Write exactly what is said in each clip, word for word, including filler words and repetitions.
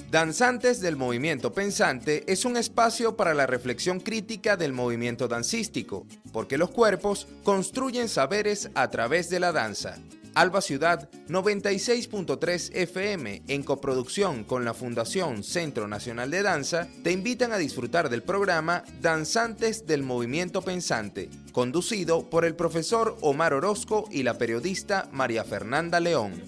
Danzantes del Movimiento Pensante es un espacio para la reflexión crítica del movimiento dancístico, porque los cuerpos construyen saberes a través de la danza. Alba Ciudad noventa y seis punto tres F M, en coproducción con la Fundación Centro Nacional de Danza, te invitan a disfrutar del programa Danzantes del Movimiento Pensante, conducido por el profesor Omar Orozco y la periodista María Fernanda León.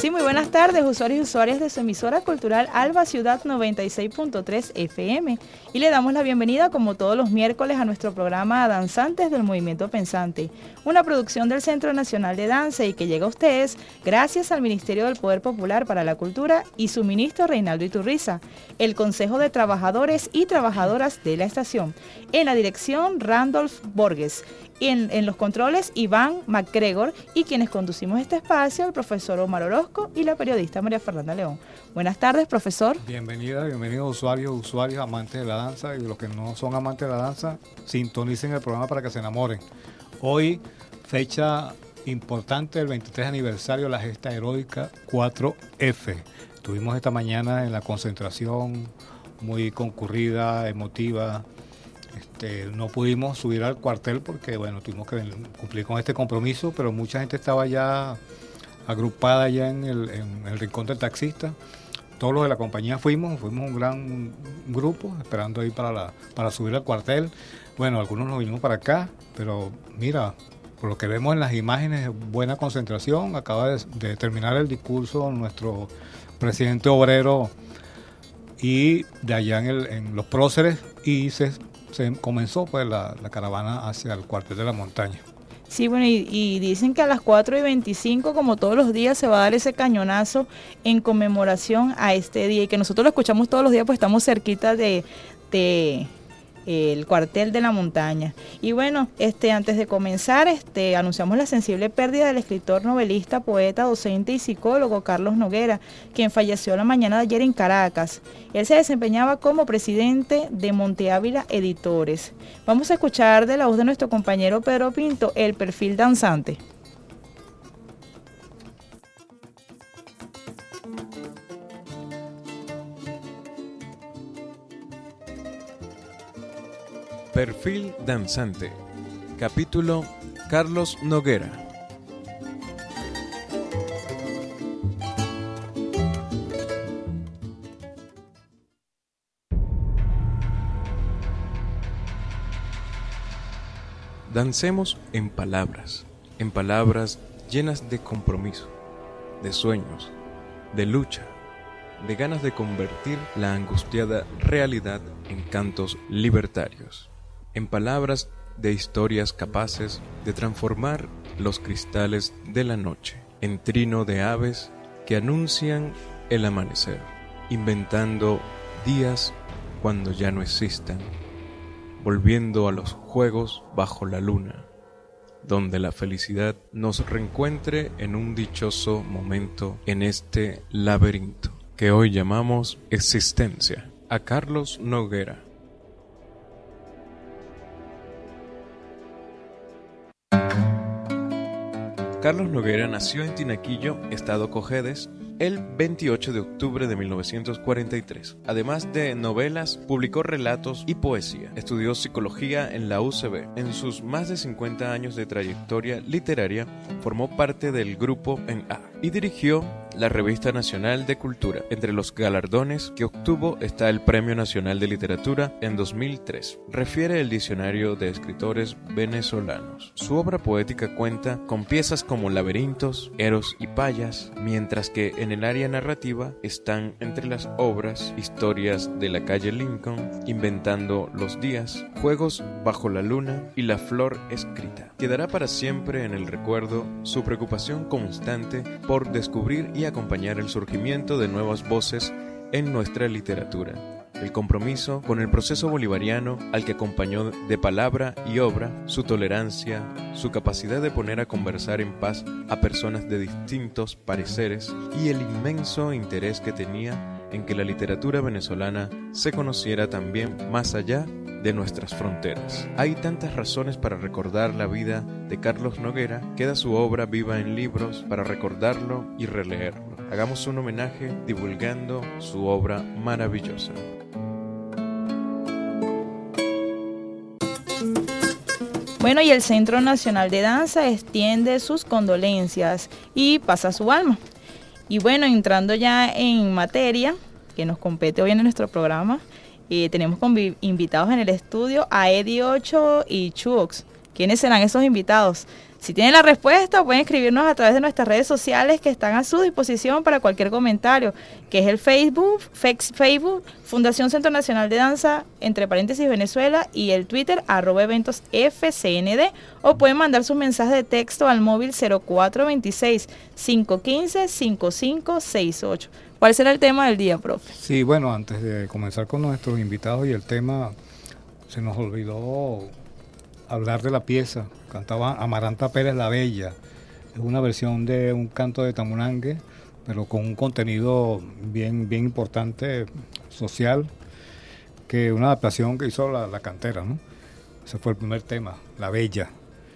Sí, muy buenas tardes, usuarios y usuarias de su emisora cultural Alba Ciudad noventa y seis punto tres F M. Y le damos la bienvenida, como todos los miércoles, a nuestro programa Danzantes del Movimiento Pensante, una producción del Centro Nacional de Danza y que llega a ustedes gracias al Ministerio del Poder Popular para la Cultura y su ministro Reinaldo Iturriza, el Consejo de Trabajadores y Trabajadoras de la estación, en la dirección Randolph Borges. Y en, en los controles, Iván MacGregor, y quienes conducimos este espacio, el profesor Omar Orozco y la periodista María Fernanda León. Buenas tardes, profesor. Bienvenida, bienvenidos usuarios, usuarios, amantes de la danza, y los que no son amantes de la danza, sintonicen el programa para que se enamoren. Hoy, fecha importante, el veintitrés aniversario de la gesta heroica cuatro F. Estuvimos esta mañana en la concentración, muy concurrida, emotiva. Este, no pudimos subir al cuartel porque, bueno, tuvimos que cumplir con este compromiso, pero mucha gente estaba ya agrupada ya en el, en el rincón del taxista. Todos los de la compañía fuimos, fuimos un gran grupo esperando ahí para, la, para subir al cuartel. Bueno, algunos nos vinimos para acá, pero mira, por lo que vemos en las imágenes, buena concentración. Acaba de, de terminar el discurso nuestro presidente obrero y de allá en, el, en los próceres, y se se comenzó pues la, la caravana hacia el cuartel de la montaña. Sí, bueno, y, y dicen que a las cuatro y veinticinco, como todos los días, se va a dar ese cañonazo en conmemoración a este día, y que nosotros lo escuchamos todos los días, pues estamos cerquita de, de eh, el cuartel de la montaña. Y bueno, este antes de comenzar, este anunciamos la sensible pérdida del escritor, novelista, poeta, docente y psicólogo Carlos Noguera, quien falleció la mañana de ayer en Caracas. Él se desempeñaba como presidente de Monte Ávila Editores. Vamos a escuchar de la voz de nuestro compañero Pedro Pinto el perfil danzante. Perfil danzante. Capítulo Carlos Noguera. Dancemos en palabras, en palabras llenas de compromiso, de sueños, de lucha, de ganas de convertir la angustiada realidad en cantos libertarios, en palabras de historias capaces de transformar los cristales de la noche en trino de aves que anuncian el amanecer, inventando días cuando ya no existan, volviendo a los juegos bajo la luna, donde la felicidad nos reencuentre en un dichoso momento en este laberinto que hoy llamamos existencia. A Carlos Noguera. Carlos Noguera nació en Tinaquillo, estado Cojedes, el veintiocho de octubre de mil novecientos cuarenta y tres. Además de novelas, publicó relatos y poesía. Estudió psicología en la U C B. En sus más de cincuenta años de trayectoria literaria, formó parte del grupo En A y dirigió la Revista Nacional de Cultura. Entre los galardones que obtuvo está el Premio Nacional de Literatura en dos mil tres. Refiere el Diccionario de Escritores Venezolanos. Su obra poética cuenta con piezas como Laberintos, Eros y Payas, mientras que en el área narrativa están entre las obras Historias de la calle Lincoln, Inventando los días, Juegos bajo la luna y La flor escrita. Quedará para siempre en el recuerdo su preocupación constante por descubrir y acompañar el surgimiento de nuevas voces en nuestra literatura, el compromiso con el proceso bolivariano al que acompañó de palabra y obra, su tolerancia, su capacidad de poner a conversar en paz a personas de distintos pareceres y el inmenso interés que tenía en que la literatura venezolana se conociera también más allá de nuestras fronteras. Hay tantas razones para recordar la vida de Carlos Noguera, queda su obra viva en libros para recordarlo y releerlo. Hagamos un homenaje divulgando su obra maravillosa. Bueno, y el Centro Nacional de Danza extiende sus condolencias y pasa su alma. Y bueno, entrando ya en materia, que nos compete hoy en nuestro programa, eh, tenemos como invitados en el estudio a Eddie Ocho y Chuox, ¿Quiénes serán esos invitados? Si tienen la respuesta, pueden escribirnos a través de nuestras redes sociales que están a su disposición para cualquier comentario, que es el Facebook, Facebook Fundación Centro Nacional de Danza, entre paréntesis Venezuela, y el Twitter, arroba eventos F C N D, o pueden mandar sus mensajes de texto al móvil cero cuatro veintiséis, cinco quince, cinco cinco seis ocho. ¿Cuál será el tema del día, profe? Sí, bueno, antes de comenzar con nuestros invitados y el tema, se nos olvidó hablar de la pieza. Cantaba Amaranta Pérez La Bella. Es una versión de un canto de Tamunangue, pero con un contenido bien, bien importante, social, que una adaptación que hizo la, la cantera, ¿no? Ese fue el primer tema, La Bella.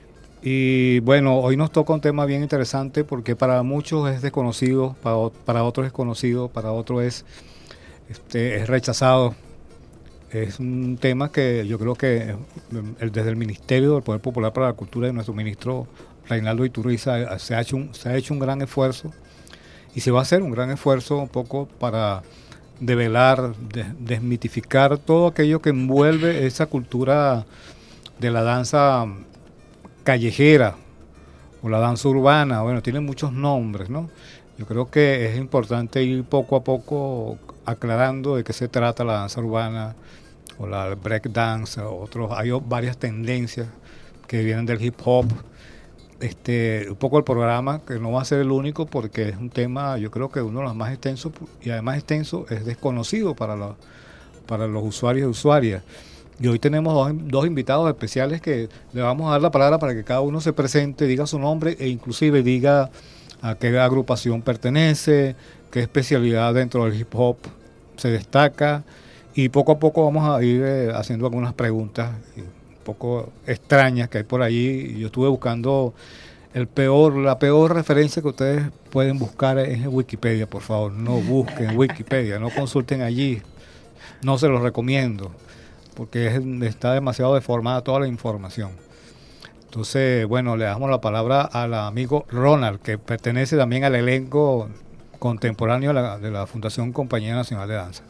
Y bueno, hoy nos toca un tema bien interesante porque para muchos es desconocido, para, para otros es conocido, para otros es, este, es rechazado. Es un tema que yo creo que el, desde el Ministerio del Poder Popular para la Cultura de nuestro ministro Reinaldo Iturriza se ha hecho un, se ha hecho un gran esfuerzo y se va a hacer un gran esfuerzo un poco para develar, de, desmitificar todo aquello que envuelve esa cultura de la danza callejera o la danza urbana. Bueno, tiene muchos nombres, ¿no? Yo creo que es importante ir poco a poco aclarando de qué se trata la danza urbana o la break dance, otros, hay varias tendencias que vienen del hip hop. Este, un poco el programa, que no va a ser el único porque es un tema, yo creo que uno de los más extensos, y además extenso, es desconocido para, la, para los usuarios y usuarias. Y hoy tenemos dos, dos invitados especiales que le vamos a dar la palabra para que cada uno se presente, diga su nombre e inclusive diga a qué agrupación pertenece, qué especialidad dentro del hip hop se destaca, y poco a poco vamos a ir eh, haciendo algunas preguntas un poco extrañas que hay por allí. Yo estuve buscando el peor, la peor referencia que ustedes pueden buscar es en Wikipedia. Por favor, no busquen Wikipedia, no consulten allí, no se los recomiendo, porque es, está demasiado deformada toda la información. Entonces, bueno, le damos la palabra al amigo Ronald, que pertenece también al elenco contemporáneo de la, de la Fundación Compañía Nacional de Danza.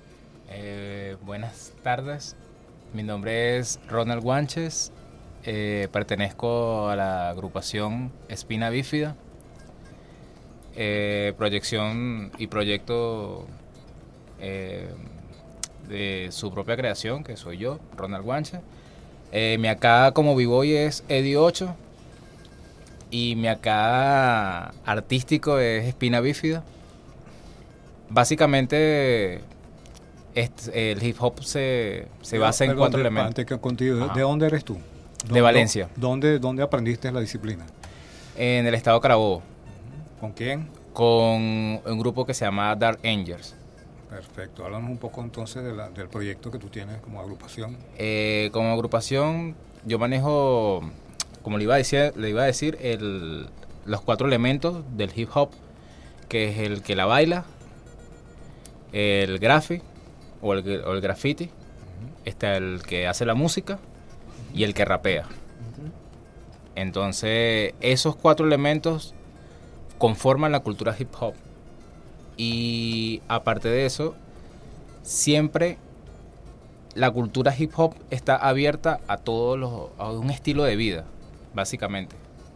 Eh, buenas tardes, mi nombre es Ronald Guanches, eh, pertenezco a la agrupación Espina Bífida, eh, proyección y proyecto eh, de su propia creación, que soy yo, Ronald Guanches. Eh, mi acá como b-boy es Eddie ocho y mi acá artístico es Espina Bífida. Básicamente este, el hip hop se, se basa en cuatro elementos. Antes que contigo, ¿de dónde eres tú? De Valencia. ¿Dónde, ¿Dónde aprendiste la disciplina? En el estado Carabobo. ¿Con quién? Con un grupo que se llama Dark Angels. Perfecto. Háblanos un poco entonces de la, del proyecto que tú tienes como agrupación. Eh, como agrupación, yo manejo, como le iba a decir, le iba a decir el, los cuatro elementos del hip hop, que es el que la baila, el graffiti o el, o el graffiti, uh-huh. Está el que hace la música y el que rapea. Uh-huh. Entonces, esos cuatro elementos conforman la cultura hip hop. Y aparte de eso, siempre la cultura hip hop está abierta a todos los, a un estilo de vida, básicamente.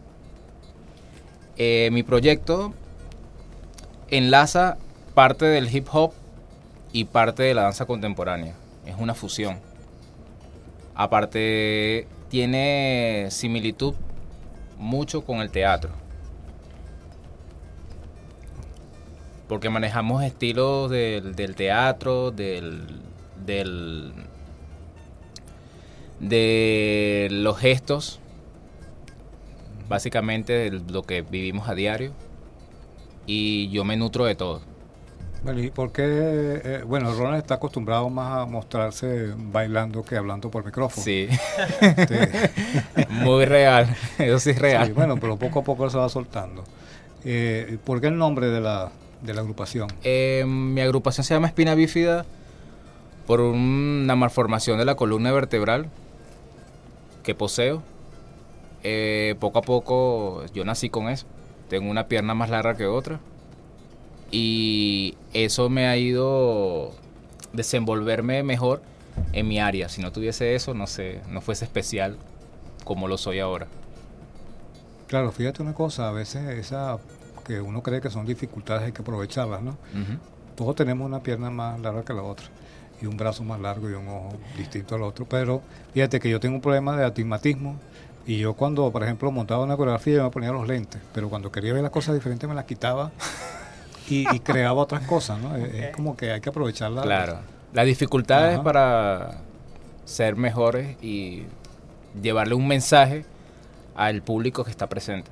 Eh, mi proyecto enlaza parte del hip hop y parte de la danza contemporánea. Es una fusión. Aparte, tiene similitud mucho con el teatro, porque manejamos estilos del, del teatro, del, del, de los gestos, básicamente de lo que vivimos a diario, y yo me nutro de todo. Bueno, ¿y por qué? Eh, bueno, Ronald está acostumbrado más a mostrarse bailando que hablando por micrófono. Sí, este. Muy real, eso sí es real. Sí, bueno, pero poco a poco se va soltando. Eh, ¿Por qué el nombre de la... de la agrupación? Eh, mi agrupación se llama Espina Bífida por una malformación de la columna vertebral que poseo. Eh, poco a poco yo nací con eso. Tengo una pierna más larga que otra y eso me ha ido desenvolverme mejor en mi área. Si no tuviese eso, no sé, no fuese especial como lo soy ahora. Claro, fíjate una cosa, a veces esa que uno cree que son dificultades hay que aprovecharlas, ¿no? Uh-huh. Todos tenemos una pierna más larga que la otra y un brazo más largo y un ojo distinto al otro, pero fíjate que yo tengo un problema de astigmatismo y yo cuando, por ejemplo, montaba una coreografía yo me ponía los lentes, pero cuando quería ver las cosas diferentes me las quitaba y, y creaba otras cosas, ¿no? Okay. Es como que hay que aprovecharlas. Claro, las dificultades para ser mejores y llevarle un mensaje al público que está presente.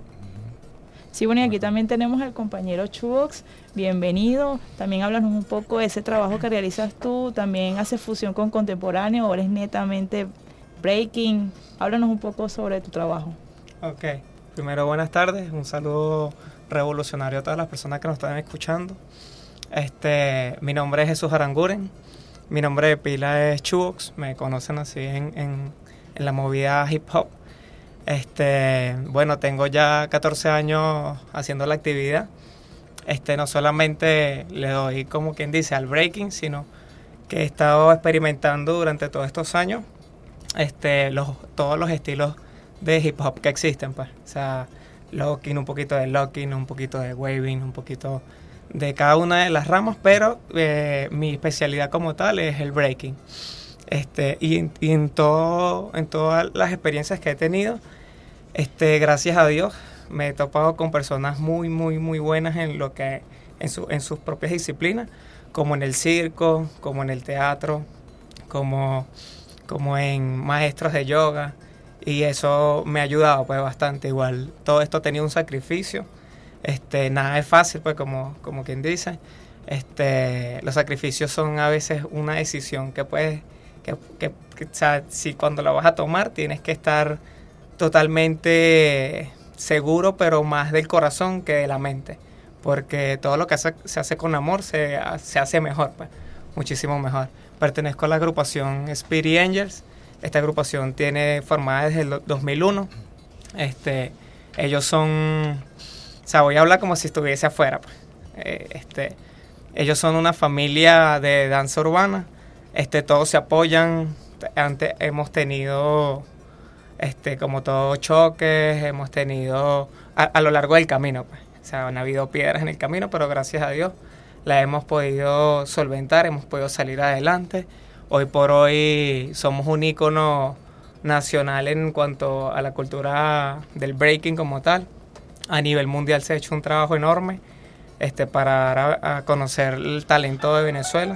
Sí, bueno, y aquí también tenemos al compañero Chubox, bienvenido. También háblanos un poco de ese trabajo que realizas tú, también haces fusión con contemporáneo, o eres netamente breaking. Háblanos un poco sobre tu trabajo. Ok, primero buenas tardes, un saludo revolucionario a todas las personas que nos están escuchando. Este, mi nombre es Jesús Aranguren, mi nombre de pila es Chubox, me conocen así en, en, en la movida hip hop. Este, bueno, tengo ya catorce años haciendo la actividad. Este, no solamente le doy, como quien dice, al breaking, sino que he estado experimentando durante todos estos años este, los, todos los estilos de hip hop que existen, pues. O sea, locking, un poquito de locking, un poquito de waving, un poquito de cada una de las ramas, pero eh, mi especialidad como tal es el breaking. Este, y, y en todo, en todas las experiencias que he tenido, este, gracias a Dios, me he topado con personas muy, muy, muy buenas en lo que, en su, en sus propias disciplinas, como en el circo, como en el teatro, como, como en maestros de yoga, y eso me ha ayudado pues bastante. Igual todo esto ha tenido un sacrificio, este, nada es fácil, pues como, como quien dice, este, los sacrificios son a veces una decisión que puedes Que, que, que, o sea, si cuando la vas a tomar tienes que estar totalmente seguro, pero más del corazón que de la mente, porque todo lo que hace, se hace con amor se, se hace mejor, pues, muchísimo mejor. Pertenezco a la agrupación Spirit Angels. Esta agrupación tiene formada desde el dos mil uno. Este, ellos son, o sea, voy a hablar como si estuviese afuera, pues. eh, este, ellos son una familia de danza urbana. Este, todos se apoyan. Antes hemos tenido este, como todos choques, hemos tenido a, a lo largo del camino, pues. O sea, han habido piedras en el camino, pero gracias a Dios la hemos podido solventar, hemos podido salir adelante. Hoy por hoy somos un ícono nacional en cuanto a la cultura del breaking como tal. A nivel mundial se ha hecho un trabajo enorme este, para dar a, a conocer el talento de Venezuela,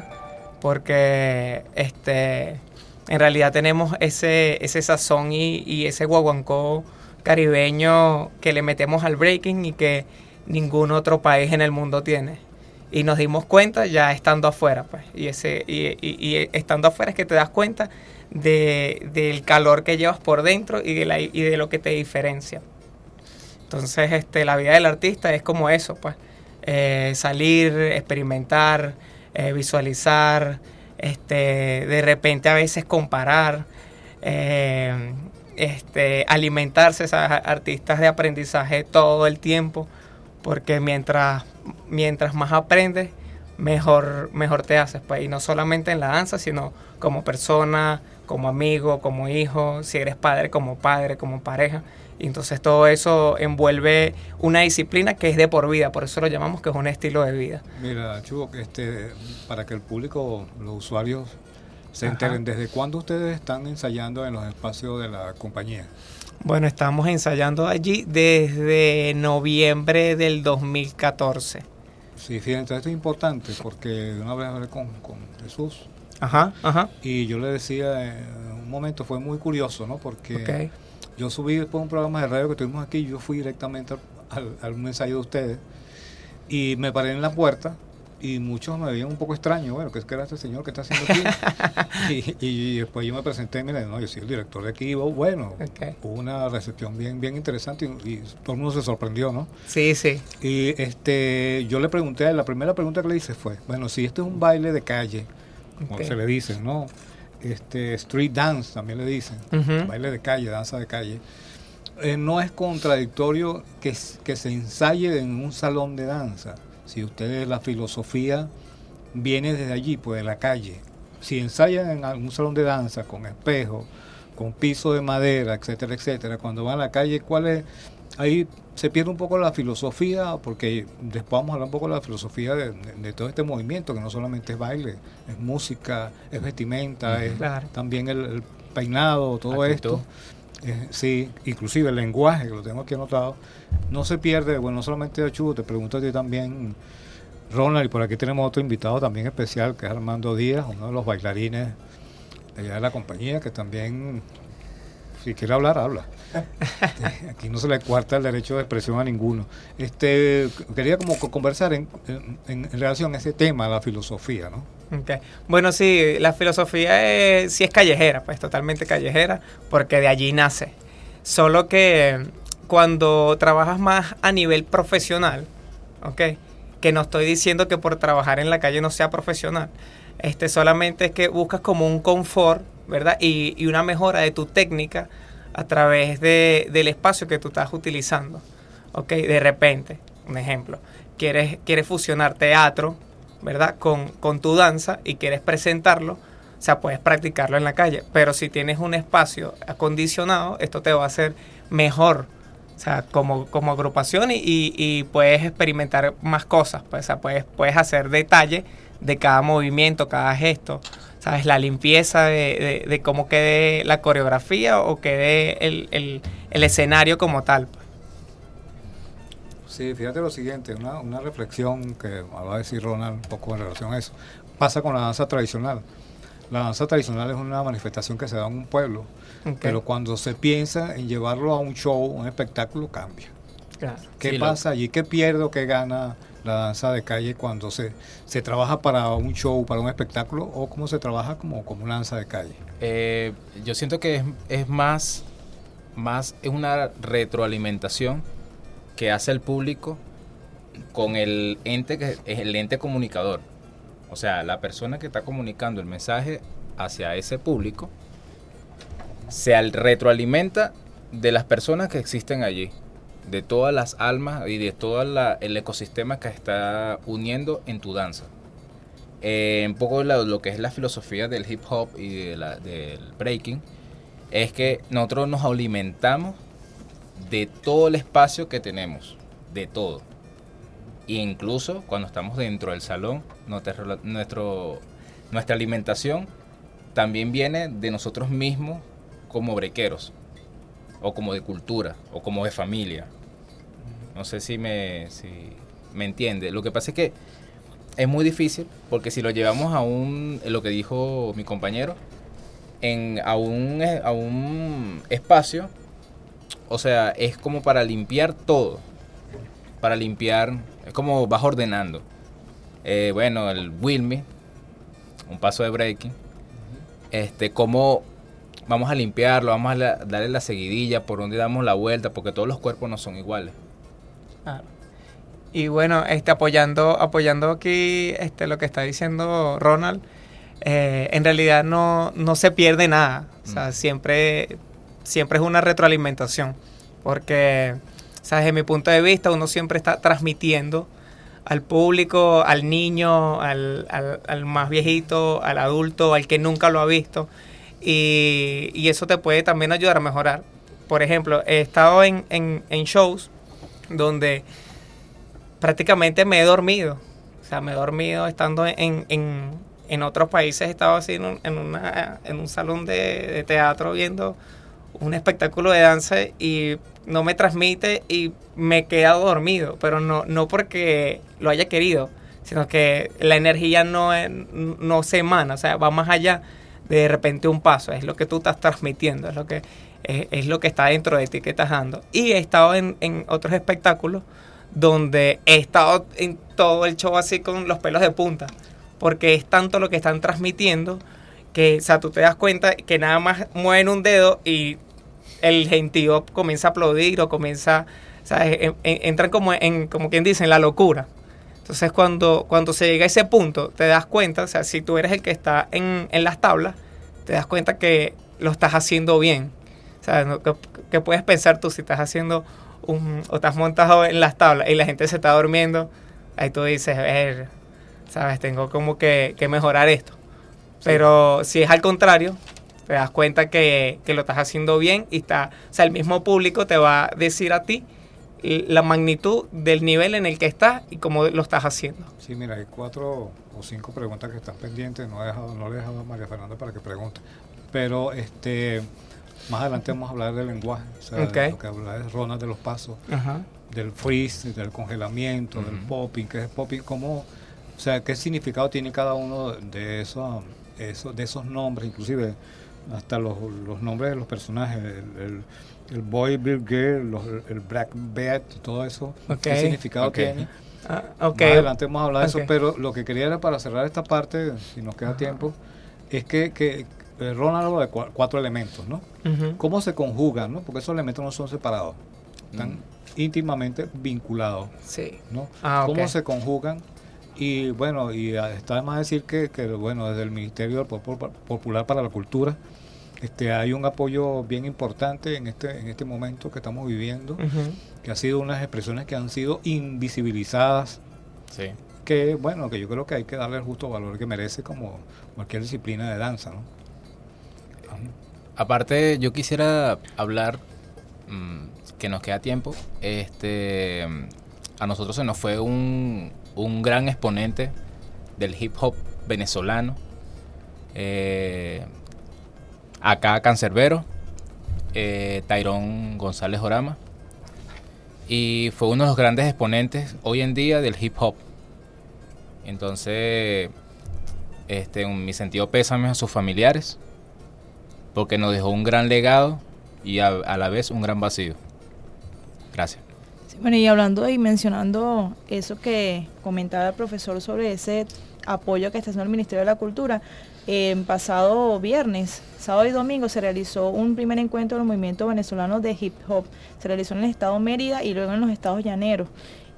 porque este, en realidad tenemos ese, ese sazón y, y ese guaguancó caribeño que le metemos al breaking y que ningún otro país en el mundo tiene. Y nos dimos cuenta ya estando afuera, pues. Y ese y, y, y estando afuera es que te das cuenta de, del calor que llevas por dentro y de, la, y de lo que te diferencia. Entonces, este, la vida del artista es como eso, pues. Eh, salir, experimentar, eh, visualizar, este, de repente a veces comparar, eh, este, alimentarse, o sea, artistas de aprendizaje todo el tiempo, porque mientras, mientras más aprendes, mejor, mejor te haces, pues, y no solamente en la danza, sino como persona, como amigo, como hijo, si eres padre, como padre, como pareja. Y entonces todo eso envuelve una disciplina que es de por vida, por eso lo llamamos que es un estilo de vida. Mira, Chubo, este, para que el público, los usuarios, se enteren, Ajá. ¿desde cuándo ustedes están ensayando en los espacios de la compañía? Bueno, estamos ensayando allí desde noviembre del dos mil catorce. Sí, fíjense, esto es importante porque una vez hablé con, con Jesús. Ajá, ajá. Y yo le decía, en un momento fue muy curioso, ¿no? Porque okay. yo subí después un programa de radio que tuvimos aquí, yo fui directamente al, al, al ensayo de ustedes y me paré en la puerta y muchos me veían un poco extraño, bueno, ¿qué es que era este señor que está haciendo aquí? y, y después yo me presenté y me dije, no, yo soy el director de aquí, bueno, okay. hubo una recepción bien bien interesante y, y todo el mundo se sorprendió, ¿no? Sí, sí. Y este, yo le pregunté, la primera pregunta que le hice fue, bueno, si esto es un baile de calle, como okay. se le dice, ¿no? Este, street dance también le dicen, uh-huh. baile de calle, danza de calle, eh, no es contradictorio que, que se ensaye en un salón de danza. Si ustedes, la filosofía viene desde allí, pues de la calle. Si ensayan en algún salón de danza con espejo, con piso de madera, etcétera, etcétera, cuando van a la calle, ¿cuál es? Ahí se pierde un poco la filosofía, porque después vamos a hablar un poco de la filosofía de, de, de todo este movimiento, que no solamente es baile, es música, es vestimenta, es claro. también el, el peinado, todo Actitud. esto. Eh, sí, inclusive el lenguaje, que lo tengo aquí anotado, no se pierde. Bueno, no solamente de Chu, te pregunto a ti también, Ronald, y por aquí tenemos otro invitado también especial, que es Armando Díaz, uno de los bailarines de allá de la compañía, que también, si quiere hablar, habla. Aquí no se le cuarta el derecho de expresión a ninguno. Este, quería como conversar en, en, en relación a ese tema, la filosofía, ¿no? Okay. Bueno, sí, la filosofía es, sí es callejera, pues totalmente callejera, porque de allí nace. Solo que cuando trabajas más a nivel profesional, ¿ok? Que no estoy diciendo que por trabajar en la calle no sea profesional, este, solamente es que buscas como un confort, ¿verdad? Y, y una mejora de tu técnica a través de, del espacio que tú estás utilizando, ¿ok? De repente, un ejemplo, quieres, quieres fusionar teatro, ¿verdad? Con, con tu danza y quieres presentarlo, o sea, puedes practicarlo en la calle, pero si tienes un espacio acondicionado, esto te va a hacer mejor, o sea, como, como agrupación y, y, y puedes experimentar más cosas, pues, o sea, puedes, puedes hacer detalle de cada movimiento, cada gesto, ¿sabes? La limpieza de, de, de cómo quede la coreografía o quede el, el, el escenario como tal. Sí, fíjate lo siguiente, una, una reflexión que va a decir Ronald un poco en relación a eso. Pasa con la danza tradicional. La danza tradicional es una manifestación que se da en un pueblo, okay. Pero cuando se piensa en llevarlo a un show, un espectáculo, cambia. Claro. ¿Qué sí, pasa lo... allí? ¿Qué pierde o qué gana la danza de calle cuando se, se trabaja para un show, para un espectáculo, o cómo se trabaja como, como una danza de calle? Eh, yo siento que es, es más, más, es una retroalimentación que hace el público con el ente que es el ente comunicador. O sea, la persona que está comunicando el mensaje hacia ese público se retroalimenta de las personas que existen allí, de todas las almas y de todo la, el ecosistema que está uniendo en tu danza. Eh, un poco lo, lo que es la filosofía del hip hop y de la, del breaking es que nosotros nos alimentamos de todo el espacio que tenemos, de todo. E incluso cuando estamos dentro del salón, nuestro, nuestro, nuestra alimentación también viene de nosotros mismos como brequeros, o como de cultura, o como de familia. No sé si me, si me entiende. Lo que pasa es que es muy difícil, porque si lo llevamos a un, lo que dijo mi compañero, en, a, un, a un espacio, o sea, es como para limpiar todo, para limpiar, es como vas ordenando. Eh, bueno, el Wilmy, un paso de breaking, este, como vamos a limpiarlo, vamos a la, darle la seguidilla, por donde damos la vuelta, porque todos los cuerpos no son iguales. Ah. Y bueno, este, apoyando, apoyando aquí este, lo que está diciendo Ronald, eh, en realidad no, no se pierde nada, o sea, mm. siempre, siempre es una retroalimentación, porque, o sea, desde mi punto de vista, uno siempre está transmitiendo al público, al niño, al, al, al más viejito, al adulto, al que nunca lo ha visto, y, y eso te puede también ayudar a mejorar. Por ejemplo, he estado en, en, en shows donde prácticamente me he dormido, o sea, me he dormido estando en, en, en otros países. He estado así en un, en una, en un salón de, de teatro viendo un espectáculo de danza y no me transmite y me he quedado dormido, pero no, no porque lo haya querido, sino que la energía no, no se emana, o sea, va más allá de, de repente un paso, es lo que tú estás transmitiendo, es lo que, es, es lo que está dentro de ti que estás dando. Y he estado en, en otros espectáculos donde he estado en todo el show así con los pelos de punta, porque es tanto lo que están transmitiendo que, o sea, tú te das cuenta que nada más mueven un dedo y el gentío comienza a aplaudir o comienza, ¿sabes? En, en, entran como en, como quien dice, en la locura. Entonces cuando, cuando se llega a ese punto, te das cuenta, o sea, si tú eres el que está en, en las tablas, te das cuenta que lo estás haciendo bien. O sea, ¿qué, qué puedes pensar tú si estás haciendo un, o estás montado en las tablas y la gente se está durmiendo? Ahí tú dices, ver, ¿sabes? Tengo como que, que mejorar esto. Sí. Pero si es al contrario, te das cuenta que, que lo estás haciendo bien y está, o sea, el mismo público te va a decir a ti la magnitud del nivel en el que estás y cómo lo estás haciendo. Sí, mira, hay cuatro o cinco preguntas que están pendientes, no he dejado, no le he dejado a María Fernanda para que pregunte, pero este más adelante vamos a hablar del lenguaje, o sea, okay. lo que habla es Ronald de los pasos, Ajá. del freeze, del congelamiento, uh-huh. del popping, qué es popping, cómo, o sea, qué significado tiene cada uno de esos, esos de esos nombres, inclusive hasta los, los nombres de los personajes, el, el, el boy, Bill Girl, los, el black bat, todo eso, okay. qué significado okay. tiene. Uh, okay. Más adelante vamos a hablar de okay. eso, pero lo que quería era para cerrar esta parte, si nos queda uh-huh. tiempo, es que, que Ronald habla de cu- cuatro elementos, ¿no? Uh-huh. ¿Cómo se conjugan, no? Porque esos elementos no son separados, están uh-huh. íntimamente vinculados, sí. ¿no? Ah, okay. ¿Cómo se conjugan? Y bueno, y está de más decir que, que bueno, desde el Ministerio Popular para la Cultura, Este, hay un apoyo bien importante en este en este momento que estamos viviendo, uh-huh. que ha sido unas expresiones que han sido invisibilizadas, sí. que bueno, que yo creo que hay que darle el justo valor que merece como cualquier disciplina de danza, ¿no? Uh-huh. Aparte, yo quisiera hablar, mmm, que nos queda tiempo, este, a nosotros se nos fue un, un gran exponente del hip hop venezolano, eh, acá Cancerbero, eh, Tairón González Orama, y fue uno de los grandes exponentes hoy en día del hip hop. Entonces, este, un, mi sentido pésame a sus familiares, porque nos dejó un gran legado y a, a la vez un gran vacío. Gracias. Sí, bueno, y hablando y mencionando eso que comentaba el profesor sobre ese apoyo que está haciendo el Ministerio de la Cultura, en eh, pasado viernes, sábado y domingo se realizó un primer encuentro del movimiento venezolano de hip hop. Se realizó en el estado Mérida y luego en los estados llaneros.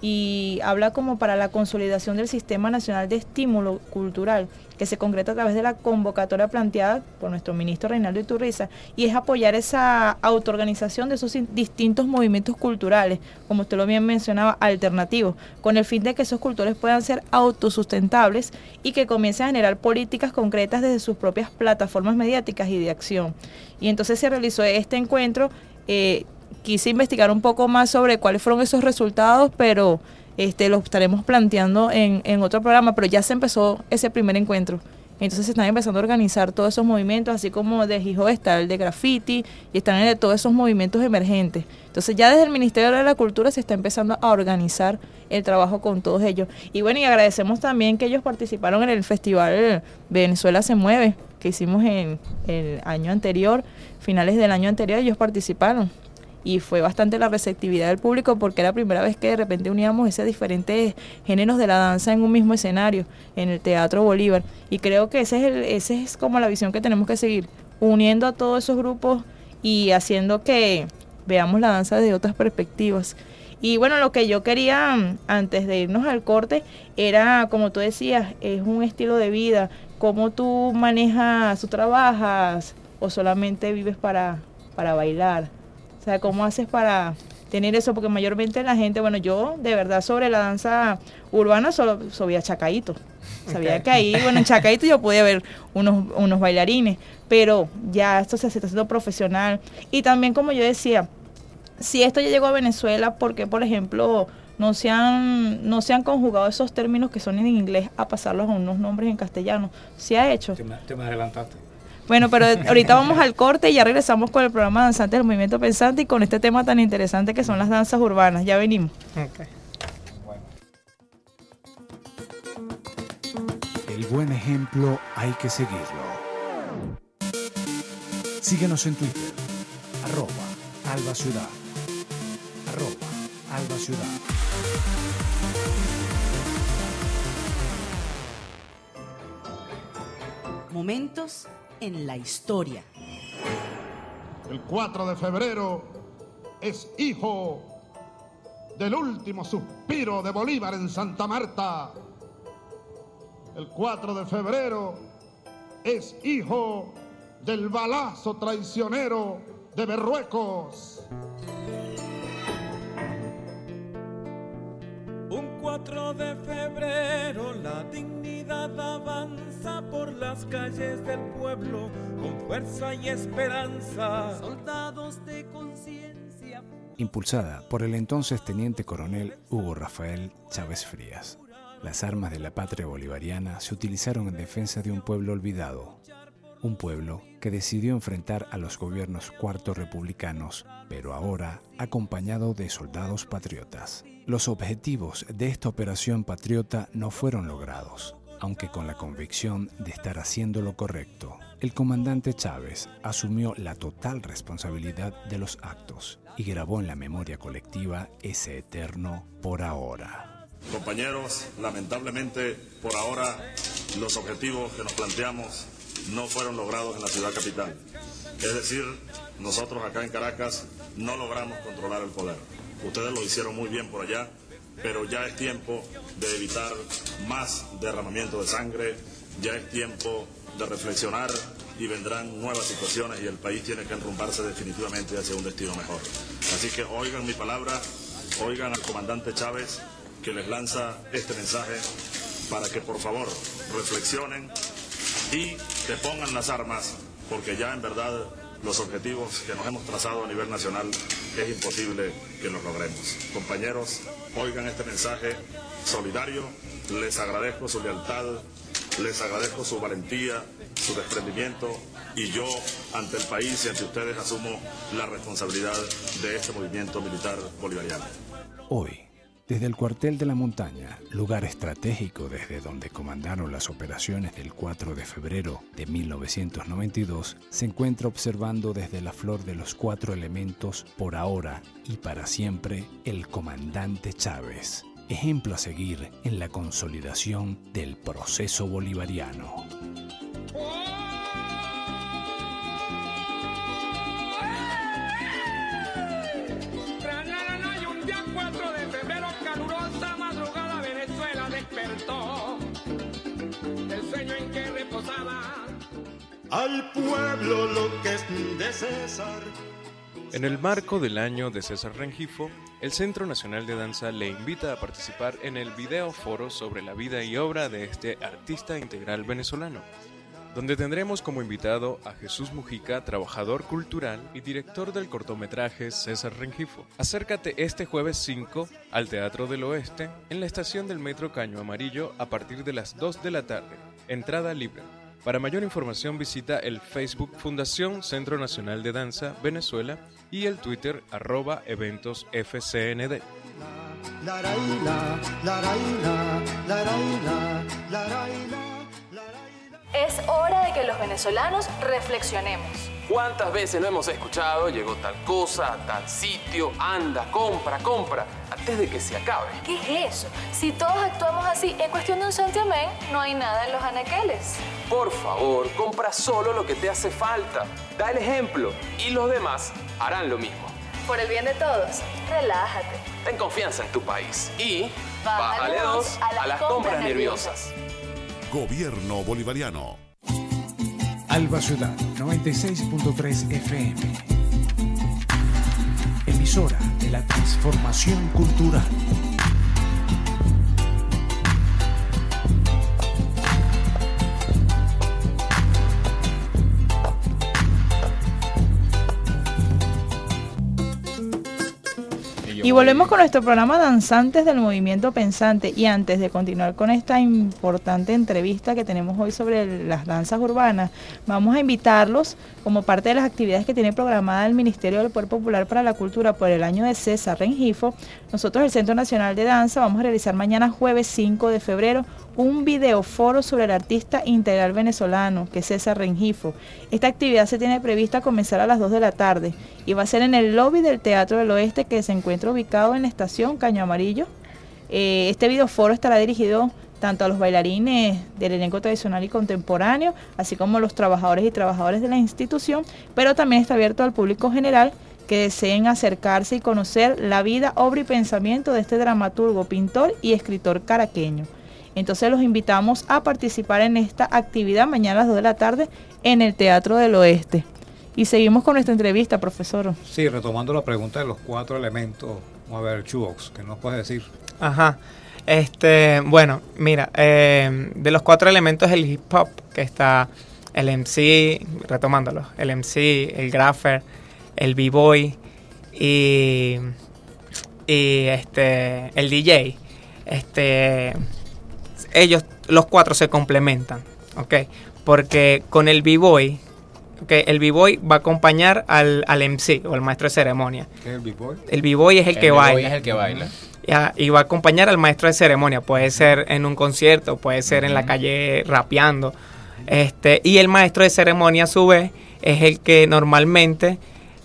Y habla como para la consolidación del Sistema Nacional de Estímulo Cultural, que se concreta a través de la convocatoria planteada por nuestro ministro Reinaldo Iturriza, y es apoyar esa autoorganización de esos distintos movimientos culturales, como usted lo bien mencionaba, alternativos, con el fin de que esos cultores puedan ser autosustentables y que comiencen a generar políticas concretas desde sus propias plataformas mediáticas y de acción. Y entonces se realizó este encuentro. eh, Quise investigar un poco más sobre cuáles fueron esos resultados, pero este, lo estaremos planteando en, en otro programa, pero ya se empezó ese primer encuentro. Entonces se están empezando a organizar todos esos movimientos, así como de hip hop está el de graffiti, y están el de todos esos movimientos emergentes. Entonces ya desde el Ministerio de la Cultura se está empezando a organizar el trabajo con todos ellos. Y bueno, y agradecemos también que ellos participaron en el festival Venezuela se mueve, que hicimos en el año anterior, finales del año anterior, ellos participaron. Y fue bastante la receptividad del público porque era la primera vez que de repente uníamos esos diferentes géneros de la danza en un mismo escenario, en el Teatro Bolívar. Y creo que ese es, el, ese es como la visión que tenemos que seguir, uniendo a todos esos grupos y haciendo que veamos la danza desde otras perspectivas. Y bueno, lo que yo quería, antes de irnos al corte, era, como tú decías, es un estilo de vida. ¿Cómo tú manejas, tú trabajas o solamente vives para, para bailar? O sea, ¿cómo haces para tener eso? Porque mayormente la gente, bueno, yo de verdad sobre la danza urbana solo sabía Chacaíto. Sabía okay. que ahí, bueno, en Chacaíto yo podía ver unos, unos bailarines, pero ya esto se está haciendo profesional. Y también, como yo decía, si esto ya llegó a Venezuela, ¿por qué, por ejemplo, no se han, no se han conjugado esos términos que son en inglés a pasarlos a unos nombres en castellano? ¿Se ha hecho? Te me, te me adelantaste. Bueno, pero ahorita vamos al corte y ya regresamos con el programa Danzantes del Movimiento Pensante y con este tema tan interesante que son las danzas urbanas. Ya venimos. Okay. Bueno. El buen ejemplo hay que seguirlo. Síguenos en Twitter, arroba Alba Ciudad, arroba Alba Ciudad. Momentos en la historia. El cuatro de febrero es hijo del último suspiro de Bolívar en Santa Marta. El cuatro de febrero es hijo del balazo traicionero de Berruecos. Un cuatro de febrero la dignidad avanza por las calles del pueblo con fuerza y esperanza. Soldados de conciencia. Impulsada por el entonces teniente coronel Hugo Rafael Chávez Frías, las armas de la patria bolivariana se utilizaron en defensa de un pueblo olvidado, un pueblo que decidió enfrentar a los gobiernos cuarto republicanos, pero ahora acompañado de soldados patriotas. Los objetivos de esta operación patriota no fueron logrados, aunque con la convicción de estar haciendo lo correcto. El comandante Chávez asumió la total responsabilidad de los actos y grabó en la memoria colectiva ese eterno por ahora. Compañeros, lamentablemente por ahora los objetivos que nos planteamos no fueron logrados en la ciudad capital. Es decir, nosotros acá en Caracas no logramos controlar el poder. Ustedes lo hicieron muy bien por allá, pero ya es tiempo de evitar más derramamiento de sangre, ya es tiempo de reflexionar y vendrán nuevas situaciones y el país tiene que enrumbarse definitivamente hacia un destino mejor. Así que oigan mi palabra, oigan al comandante Chávez que les lanza este mensaje para que por favor reflexionen y que pongan las armas, porque ya en verdad los objetivos que nos hemos trazado a nivel nacional es imposible que los logremos. Compañeros, oigan este mensaje solidario, les agradezco su lealtad, les agradezco su valentía, su desprendimiento, y yo ante el país y ante ustedes asumo la responsabilidad de este movimiento militar bolivariano. Hoy, desde el cuartel de la montaña, lugar estratégico desde donde comandaron las operaciones del cuatro de febrero de mil novecientos noventa y dos, se encuentra observando desde la flor de los cuatro elementos por ahora y para siempre el comandante Chávez, ejemplo a seguir en la consolidación del proceso bolivariano. Al pueblo lo que es de César. En el marco del año de César Rengifo, el Centro Nacional de Danza le invita a participar en el video foro sobre la vida y obra de este artista integral venezolano, donde tendremos como invitado a Jesús Mujica, trabajador cultural y director del cortometraje César Rengifo. Acércate este jueves cinco al Teatro del Oeste en la estación del Metro Caño Amarillo a partir de las dos de la tarde. Entrada libre. Para mayor información visita el Facebook Fundación Centro Nacional de Danza Venezuela y el Twitter arroba eventos F C N D. Es hora de que los venezolanos reflexionemos. ¿Cuántas veces no hemos escuchado? Llegó tal cosa, a tal sitio, anda, compra, compra, antes de que se acabe. ¿Qué es eso? Si todos actuamos así, en cuestión de un santiamén, no hay nada en los anaqueles. Por favor, compra solo lo que te hace falta. Da el ejemplo y los demás harán lo mismo. Por el bien de todos, relájate. Ten confianza en tu país y bájale, bájale dos a las, a las compras, compras nerviosas. nerviosas. Gobierno Bolivariano. Alba Ciudad noventa y seis punto tres F M. Emisora de la transformación cultural. Y volvemos con nuestro programa Danzantes del Movimiento Pensante. Y antes de continuar con esta importante entrevista que tenemos hoy sobre las danzas urbanas, vamos a invitarlos como parte de las actividades que tiene programada el Ministerio del Poder Popular para la Cultura por el año de César Rengifo. Nosotros, el Centro Nacional de Danza, vamos a realizar mañana jueves cinco de febrero un videoforo sobre el artista integral venezolano, que es César Rengifo. Esta actividad se tiene prevista comenzar a las dos de la tarde y va a ser en el lobby del Teatro del Oeste, que se encuentra ubicado en la estación Caño Amarillo. Eh, este videoforo estará dirigido tanto a los bailarines del elenco tradicional y contemporáneo, así como a los trabajadores y trabajadoras de la institución, pero también está abierto al público general que deseen acercarse y conocer la vida, obra y pensamiento de este dramaturgo, pintor y escritor caraqueño. Entonces los invitamos a participar en esta actividad mañana a las dos de la tarde en el Teatro del Oeste. Y seguimos con nuestra entrevista, profesor. Sí, retomando la pregunta de los cuatro elementos, vamos a ver, Chuox, ¿qué nos puedes decir? Ajá. Este, bueno, mira, eh, de los cuatro elementos del hip hop, que está el M C, retomándolo, el M C, el grapher, el b-boy y, y este, el D J, este, ellos, los cuatro se complementan, ¿ok? Porque con el b-boy, okay, el b-boy va a acompañar al, al M C o al maestro de ceremonia. ¿Qué es el b-boy? El b-boy es el, el que baila. es el que baila. Ya, y va a acompañar al maestro de ceremonia. Puede ser en un concierto, puede ser en la calle rapeando. Este, y el maestro de ceremonia, a su vez, es el que normalmente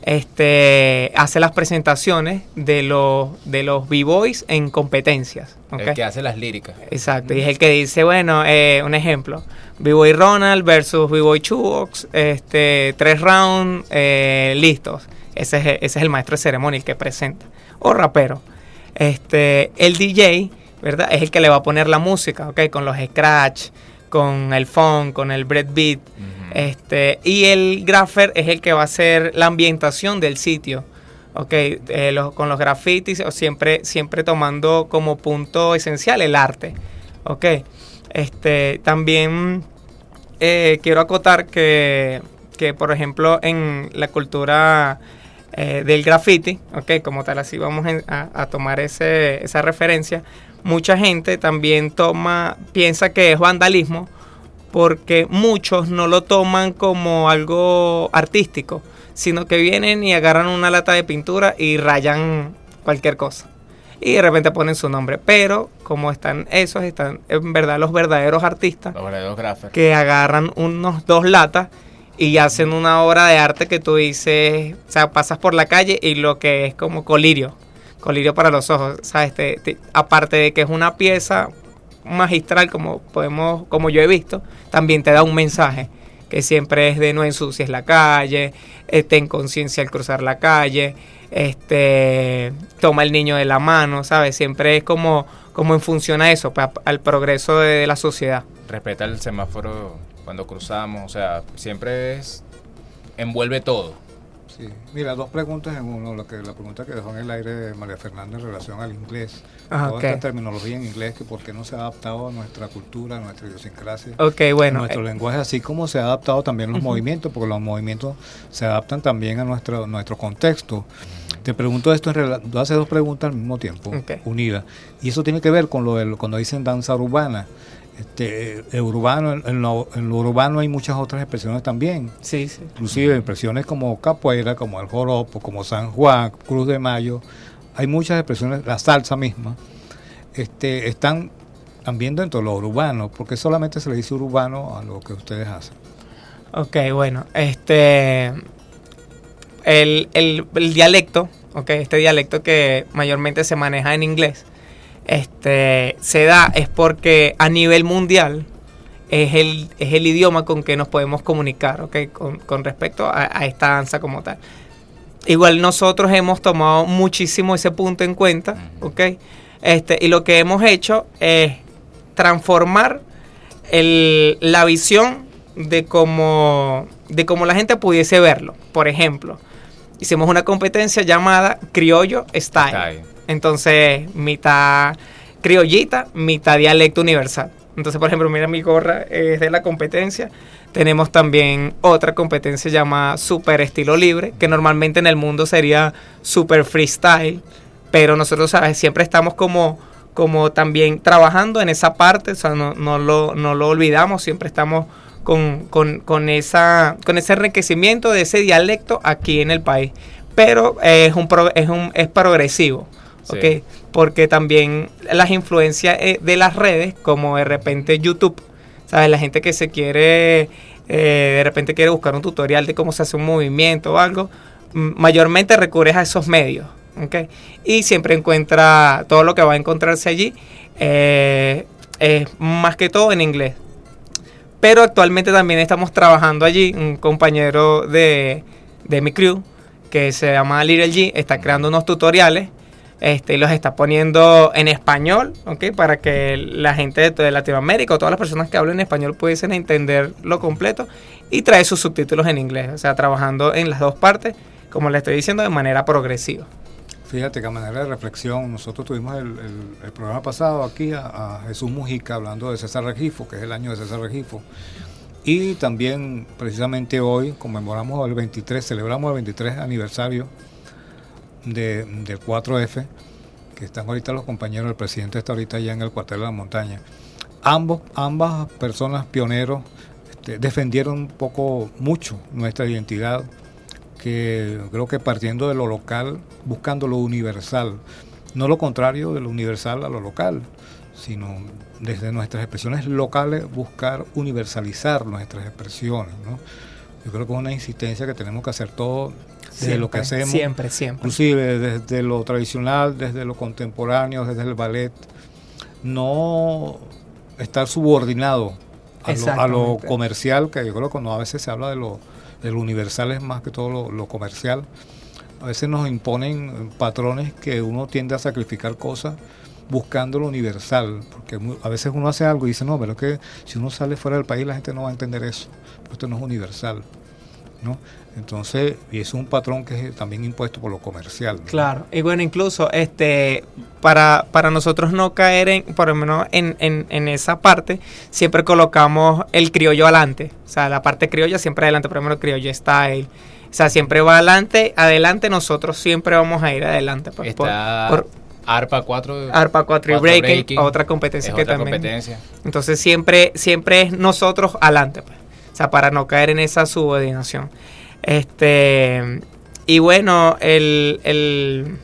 este, hace las presentaciones de los, de los b-boys en competencias. ¿Okay? El que hace las líricas. Exacto, y es el que dice, bueno, eh, un ejemplo, B-Boy Ronald versus B-Boy Chubox, este, tres rounds, eh, listos. Ese es, ese es el maestro de ceremonia, el que presenta. O rapero. Este, el D J, ¿verdad? Es el que le va a poner la música, ¿ok? Con los scratch, con el funk, con el breakbeat. Uh-huh. Este, y el grapher es el que va a hacer la ambientación del sitio. Okay, eh, los, con los grafitis, o siempre, siempre tomando como punto esencial el arte. Okay. Este, también eh, quiero acotar que, que, por ejemplo, en la cultura eh, del graffiti, okay, como tal, así vamos en, a, a tomar ese, esa referencia, mucha gente también toma, piensa que es vandalismo, porque muchos no lo toman como algo artístico, sino que vienen y agarran una lata de pintura y rayan cualquier cosa. Y de repente ponen su nombre. Pero como están esos, están en verdad los verdaderos artistas. Los verdaderos grafers. Que agarran unos dos latas y hacen una obra de arte que tú dices, o sea, pasas por la calle y lo que es como colirio. Colirio para los ojos, ¿sabes? Te, te, aparte de que es una pieza magistral, como podemos, como yo he visto, también te da un mensaje. Que siempre es de no ensucies la calle, eh, ten conciencia al cruzar la calle, este, toma el niño de la mano, ¿sabes? Siempre es como, como en función a eso, pa, al progreso de, de la sociedad. Respeta el semáforo cuando cruzamos, o sea, siempre es, envuelve todo. Sí. Mira, dos preguntas en uno. Lo que, la pregunta que dejó en el aire María Fernanda en relación al inglés. Ah, Toda okay. esta terminología en inglés, que por qué no se ha adaptado a nuestra cultura, a nuestra idiosincrasia, okay, bueno, nuestro eh, lenguaje, así como se ha adaptado también los uh-huh. movimientos, porque los movimientos se adaptan también a nuestro, nuestro contexto. Te pregunto esto, en rela- tú haces dos preguntas al mismo tiempo, okay. unidas. Y eso tiene que ver con lo del, cuando dicen danza urbana. Este, el urbano, en lo, en lo urbano hay muchas otras expresiones también. Sí, sí. Inclusive expresiones como capoeira, como el joropo, como San Juan, Cruz de Mayo. Hay muchas expresiones, la salsa misma, este, están también dentro de lo urbano. ¿Por qué solamente se le dice urbano a lo que ustedes hacen? Ok, bueno, este, el, el, el dialecto, okay, este dialecto que mayormente se maneja en inglés, este se da es porque a nivel mundial es el, es el idioma con que nos podemos comunicar, ¿okay? con, con respecto a, a esta danza como tal. Igual nosotros hemos tomado muchísimo ese punto en cuenta, ¿okay? este, y lo que hemos hecho es transformar el, la visión de cómo, de cómo la gente pudiese verlo. Por ejemplo, hicimos una competencia llamada Criollo Style. Okay. Entonces, mitad criollita, mitad dialecto universal. Entonces, por ejemplo, mira, mi gorra es de la competencia. Tenemos también otra competencia llamada Super Estilo Libre, que normalmente en el mundo sería Super Freestyle, pero nosotros, ¿sabes? Siempre estamos como, como también trabajando en esa parte, o sea, no, no, lo, no lo olvidamos, siempre estamos con, con, con, esa, con ese enriquecimiento de ese dialecto aquí en el país. Pero eh, es, un pro, es, un, es progresivo. Sí. Okay, porque también las influencias eh, de las redes, como de repente YouTube, ¿sabes? La gente que se quiere, eh, de repente quiere buscar un tutorial de cómo se hace un movimiento o algo, m- mayormente recurre a esos medios, ¿okay? Y siempre encuentra todo lo que va a encontrarse allí, eh, eh, más que todo en inglés. Pero actualmente también estamos trabajando allí, un compañero de, de mi crew, que se llama Little G, está creando unos tutoriales. Este, y los está poniendo en español, ¿okay? Para que la gente de Latinoamérica o todas las personas que hablen español pudiesen entenderlo completo, y trae sus subtítulos en inglés, o sea, trabajando en las dos partes, como le estoy diciendo, de manera progresiva. Fíjate que a manera de reflexión, nosotros tuvimos el, el, el programa pasado aquí a, a Jesús Mujica hablando de César Regifo, que es el año de César Regifo. Y también precisamente hoy conmemoramos el veintitrés, celebramos el veintitrés aniversario de, del cuatro efe, que están ahorita los compañeros, el presidente está ahorita allá en el cuartel de la montaña. Ambos, ambas personas pioneros este, defendieron un poco mucho nuestra identidad, que creo que partiendo de lo local, buscando lo universal, no lo contrario de lo universal a lo local, sino desde nuestras expresiones locales buscar universalizar nuestras expresiones, ¿no? Yo creo que es una insistencia que tenemos que hacer todos desde siempre, lo que hacemos, siempre, siempre. Inclusive desde lo tradicional, desde lo contemporáneo, desde el ballet, no estar subordinado a lo, a lo comercial, que yo creo que cuando a veces se habla de lo, de lo universal es más que todo lo, lo comercial. A veces nos imponen patrones que uno tiende a sacrificar cosas buscando lo universal, porque a veces uno hace algo y dice, no, pero es que si uno sale fuera del país la gente no va a entender eso, pero esto no es universal, ¿no? Entonces, y eso es un patrón que es también impuesto por lo comercial, ¿no? Claro, y bueno, incluso este para, para nosotros no caer en, por lo menos en, en, en esa parte, siempre colocamos el criollo adelante, o sea, la parte criolla siempre adelante, por ejemplo, el criollo style, o sea, siempre va adelante, adelante, nosotros siempre vamos a ir adelante. Pues, Está por, por, Arpa cuatro, Arpa cuatro y breaking, breaking, otra competencia es que otra también. Competencia. Entonces siempre, siempre es nosotros adelante, pues. O sea, para no caer en esa subordinación. Este, y bueno, el, el,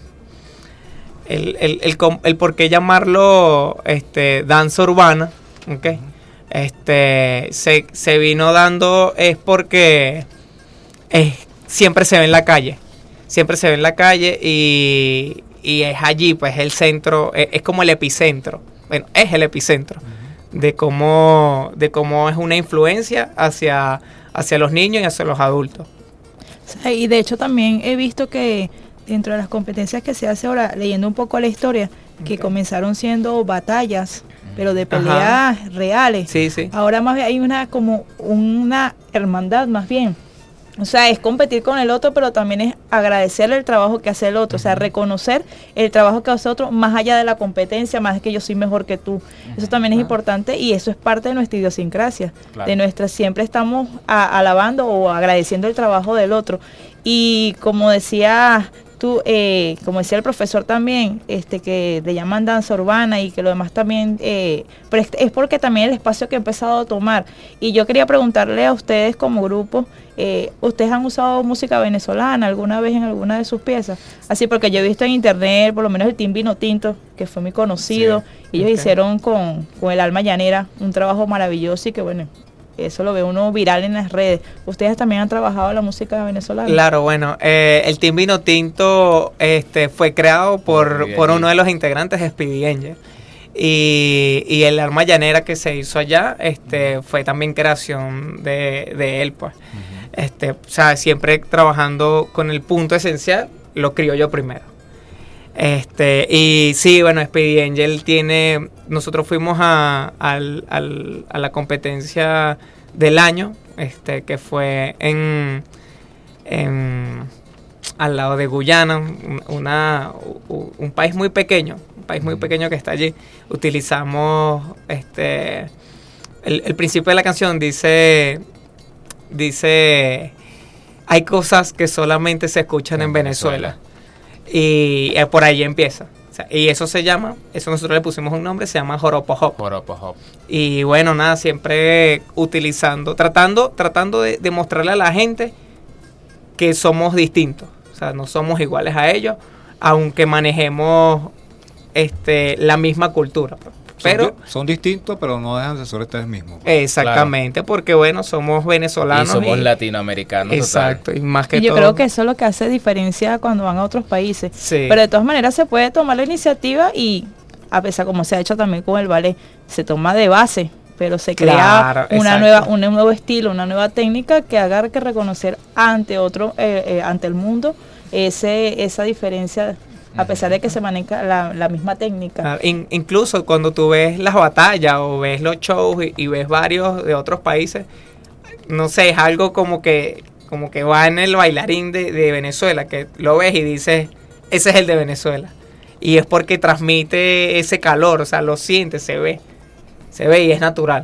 el, el, el, el, el por qué llamarlo este, danza urbana, ¿okay? Uh-huh. Este, se, se vino dando es porque es, siempre se ve en la calle, siempre se ve en la calle y, y es allí, pues el centro, es, es como el epicentro, bueno, es el epicentro uh-huh. de cómo, de cómo es una influencia hacia, hacia los niños y hacia los adultos. Y de hecho también he visto que dentro de las competencias que se hace ahora, leyendo un poco la historia, que okay. comenzaron siendo batallas, pero de peleas Ajá. reales. Sí, sí. Ahora más bien hay una como una hermandad más bien. O sea, es competir con el otro, pero también es agradecerle el trabajo que hace el otro. Uh-huh. O sea, reconocer el trabajo que hace otro más allá de la competencia, más de que yo soy mejor que tú. Uh-huh. Eso también es importante y eso es parte de nuestra idiosincrasia. Claro. De nuestra, siempre estamos a, alabando o agradeciendo el trabajo del otro. Y como decía tú, eh, como decía el profesor también, este que le llaman danza urbana y que lo demás también, eh, pero es porque también el espacio que he empezado a tomar. Y yo quería preguntarle a ustedes como grupo, eh, ¿ustedes han usado música venezolana alguna vez en alguna de sus piezas? Así, porque yo he visto en internet, por lo menos el Team Vino Tinto, que fue muy conocido, sí. ellos okay. hicieron con, con el Alma Llanera un trabajo maravilloso y que bueno, eso lo ve uno viral en las redes. ¿Ustedes también han trabajado la música venezolana? Claro, bueno, eh, el Team Vino Tinto este, fue creado por, por uno de los integrantes, Speedy Angel. Y, y el Alma Llanera que se hizo allá este, fue también creación de, de él, pues. Uh-huh. este, o sea, siempre trabajando con el punto esencial, lo criollo primero. Este, y sí, bueno, Speedy Angel tiene, nosotros fuimos a, a, a, a la competencia del año, este, que fue en, en al lado de Guyana, una, un, un país muy pequeño, un país muy pequeño que está allí. Utilizamos, este, el, el principio de la canción dice, dice, hay cosas que solamente se escuchan en, en Venezuela. Venezuela. Y eh, por ahí empieza. O sea, y eso se llama, eso nosotros le pusimos un nombre, se llama Joropo Hop. Joropo Hop. Y bueno, nada, siempre utilizando, tratando, tratando de, de mostrarle a la gente que somos distintos. O sea, no somos iguales a ellos, aunque manejemos este la misma cultura. Pero son, son distintos, pero no dejan de ser ustedes mismos. Exactamente, claro. Porque bueno, somos venezolanos. Y somos y, latinoamericanos. Exacto, total. y más que y yo todo. creo que eso es lo que hace diferencia cuando van a otros países. Sí. Pero de todas maneras se puede tomar la iniciativa y, a pesar como se ha hecho también con el ballet, se toma de base, pero se crea claro, una nueva, un nuevo estilo, una nueva técnica que haga que reconocer ante otro, eh, eh, ante el mundo, ese esa diferencia. A pesar de que se maneja la, la misma técnica. Claro, in, incluso cuando tú ves las batallas o ves los shows y, y ves varios de otros países, no sé, es algo como que como que va en el bailarín de, de Venezuela, que lo ves y dices, ese es el de Venezuela. Y es porque transmite ese calor, o sea, lo siente, se ve. Se ve y es natural.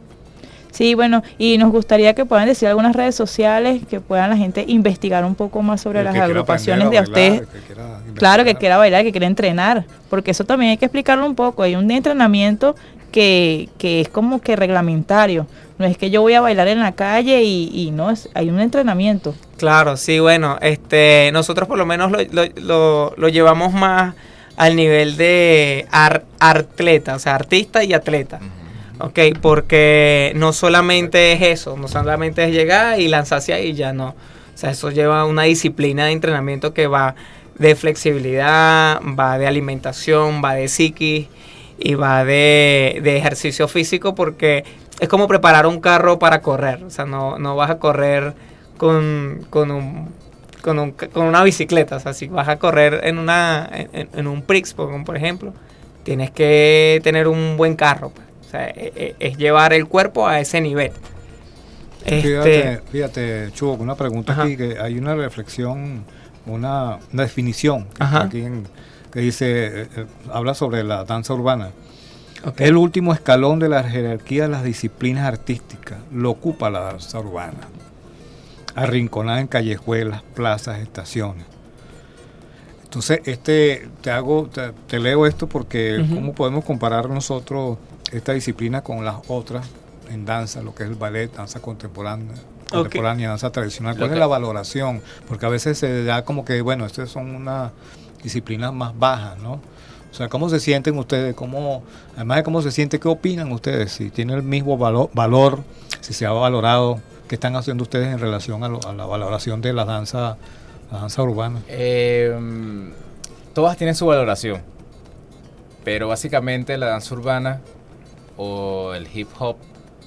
Sí, bueno, y nos gustaría que puedan decir algunas redes sociales, que puedan la gente investigar un poco más sobre las agrupaciones de ustedes. Claro, que quiera bailar, que quiera entrenar, porque eso también hay que explicarlo un poco. Hay un entrenamiento que, que es como que reglamentario. No es que yo voy a bailar en la calle y, y no, es, hay un entrenamiento. Claro, sí, bueno, este, nosotros por lo menos lo, lo, lo, lo llevamos más al nivel de ar, atleta, o sea, artista y atleta. Ok, porque no solamente es eso, no solamente es llegar y lanzarse ahí, ya no. O sea, eso lleva una disciplina de entrenamiento que va de flexibilidad, va de alimentación, va de psiquis y va de, de ejercicio físico, porque es como preparar un carro para correr. O sea, no, no vas a correr con, con, un, con, un, con una bicicleta. O sea, si vas a correr en, una, en, en un Prix, por, por ejemplo, tienes que tener un buen carro, pues. O sea, es, es llevar el cuerpo a ese nivel. Fíjate, Este, fíjate, Chugo, una pregunta Ajá. aquí, que hay una reflexión, una, una definición Ajá. aquí en, que dice, eh, eh, habla sobre la danza urbana. Okay. El último escalón de la jerarquía de las disciplinas artísticas lo ocupa la danza urbana, arrinconada en callejuelas, plazas, estaciones. Entonces, este, te hago, te, te leo esto porque uh-huh. ¿cómo podemos comparar nosotros esta disciplina con las otras en danza, lo que es el ballet, danza contemporánea, contemporánea, okay. danza tradicional? ¿Cuál okay. es la valoración? Porque a veces se da como que, bueno, estas son unas disciplinas más bajas, ¿no? O sea, ¿cómo se sienten ustedes? ¿Cómo, además de cómo se siente, qué opinan ustedes? Si tienen el mismo valor, valor, si se ha valorado, ¿qué están haciendo ustedes en relación a, lo, a la valoración de la danza, la danza urbana? Eh, todas tienen su valoración, pero básicamente la danza urbana o el hip hop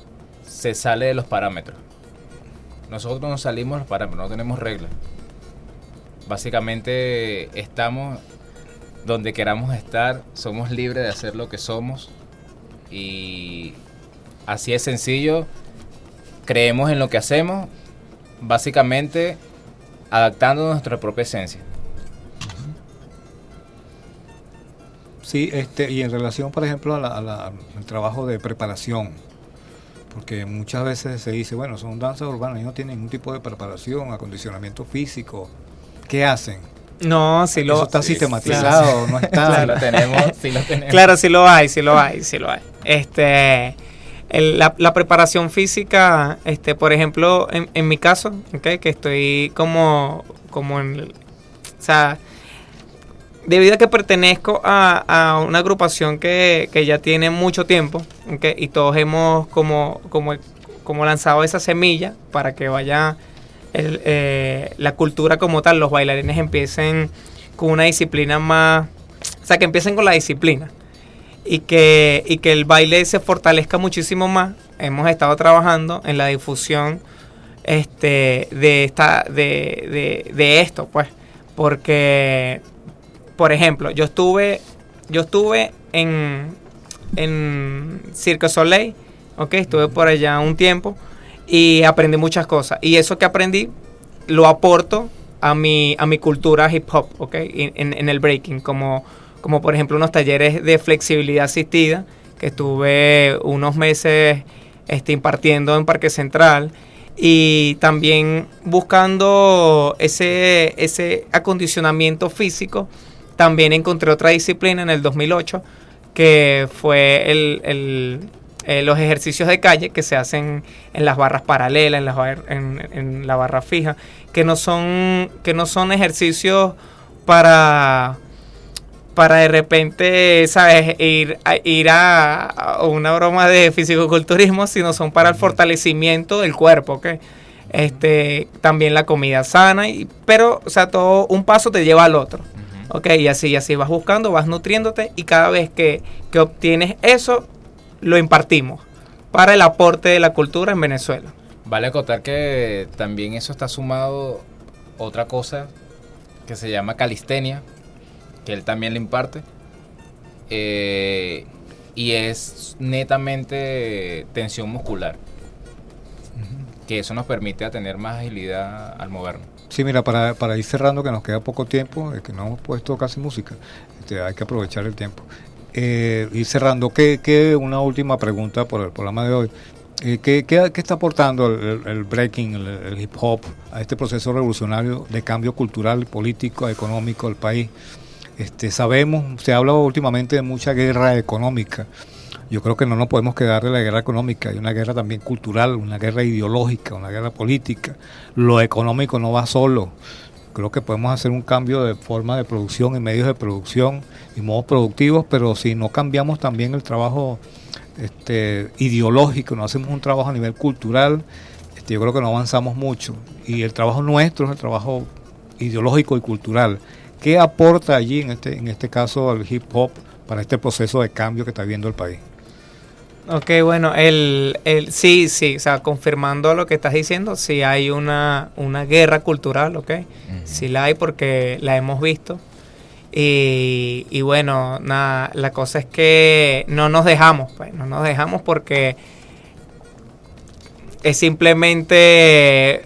se sale de los parámetros. Nosotros no salimos de los parámetros, no tenemos reglas. Básicamente estamos donde queramos estar, somos libres de hacer lo que somos y así es sencillo. Creemos en lo que hacemos, básicamente adaptando nuestra propia esencia. Sí, este, y en relación, por ejemplo, a la, a la, al trabajo de preparación, porque muchas veces se dice, bueno, son danzas urbanas y no tienen ningún tipo de preparación, acondicionamiento físico. ¿Qué hacen? No, sí lo... Eso está sí, sistematizado, claro. no está... Claro. Sí lo tenemos, sí lo tenemos. Claro, sí lo hay, sí lo hay, sí lo hay. Este, el, la, la preparación física, este, por ejemplo, en, en mi caso, okay, que estoy como, como en... O sea, debido a que pertenezco a, a una agrupación que, que ya tiene mucho tiempo, okay, y todos hemos como, como, como lanzado esa semilla para que vaya el, eh, la cultura como tal, los bailarines empiecen con una disciplina más, o sea, que empiecen con la disciplina y que, y que el baile se fortalezca muchísimo más. Hemos estado trabajando en la difusión este, de, esta, de, de, de esto, pues, porque... Por ejemplo, yo estuve yo estuve en, en Cirque du Soleil, okay, estuve por allá un tiempo y aprendí muchas cosas. Y eso que aprendí lo aporto a mi a mi cultura hip hop, okay, en, en el breaking, como, como por ejemplo unos talleres de flexibilidad asistida que estuve unos meses este, impartiendo en Parque Central. Y también buscando ese, ese acondicionamiento físico. También encontré otra disciplina en el dos mil ocho, que fue el, el, eh, los ejercicios de calle que se hacen en las barras paralelas, en, las bar, en, en la barra fija, que no son, que no son ejercicios para, para de repente, ¿sabes?, ir, a, ir a, a una broma de fisicoculturismo, sino son para el fortalecimiento del cuerpo, ¿ok? Este, también la comida sana, y, pero, o sea, todo un paso te lleva al otro. Ok, y así, y así vas buscando, vas nutriéndote y cada vez que, que obtienes eso, lo impartimos para el aporte de la cultura en Venezuela. Vale acotar que también eso está sumado otra cosa que se llama calistenia, que él también le imparte, eh, y es netamente tensión muscular, uh-huh. que eso nos permite tener más agilidad al movernos. Sí, mira, para, para ir cerrando, que nos queda poco tiempo, es que no hemos puesto casi música, este, hay que aprovechar el tiempo. Eh, ir cerrando, ¿qué, qué, una última pregunta por el programa de hoy. Eh, ¿qué, qué, ¿Qué está aportando el, el breaking, el, el hip hop a este proceso revolucionario de cambio cultural, político, económico del país? Este, sabemos, se habla últimamente de mucha guerra económica. Yo creo que no nos podemos quedar de la guerra económica, hay una guerra también cultural, una guerra ideológica, una guerra política. Lo económico no va solo. Creo que podemos hacer un cambio de forma de producción y medios de producción y modos productivos, pero si no cambiamos también el trabajo este, ideológico, no hacemos un trabajo a nivel cultural, este, yo creo que no avanzamos mucho. Y el trabajo nuestro es el trabajo ideológico y cultural. ¿Qué aporta allí, en este, en este caso, el hip hop para este proceso de cambio que está viviendo el país? Ok, bueno, el, el sí, sí, o sea, confirmando lo que estás diciendo, sí hay una, una guerra cultural, ok, uh-huh. Sí la hay porque la hemos visto. Y, y bueno, nada, la cosa es que no nos dejamos, pues, no nos dejamos porque es simplemente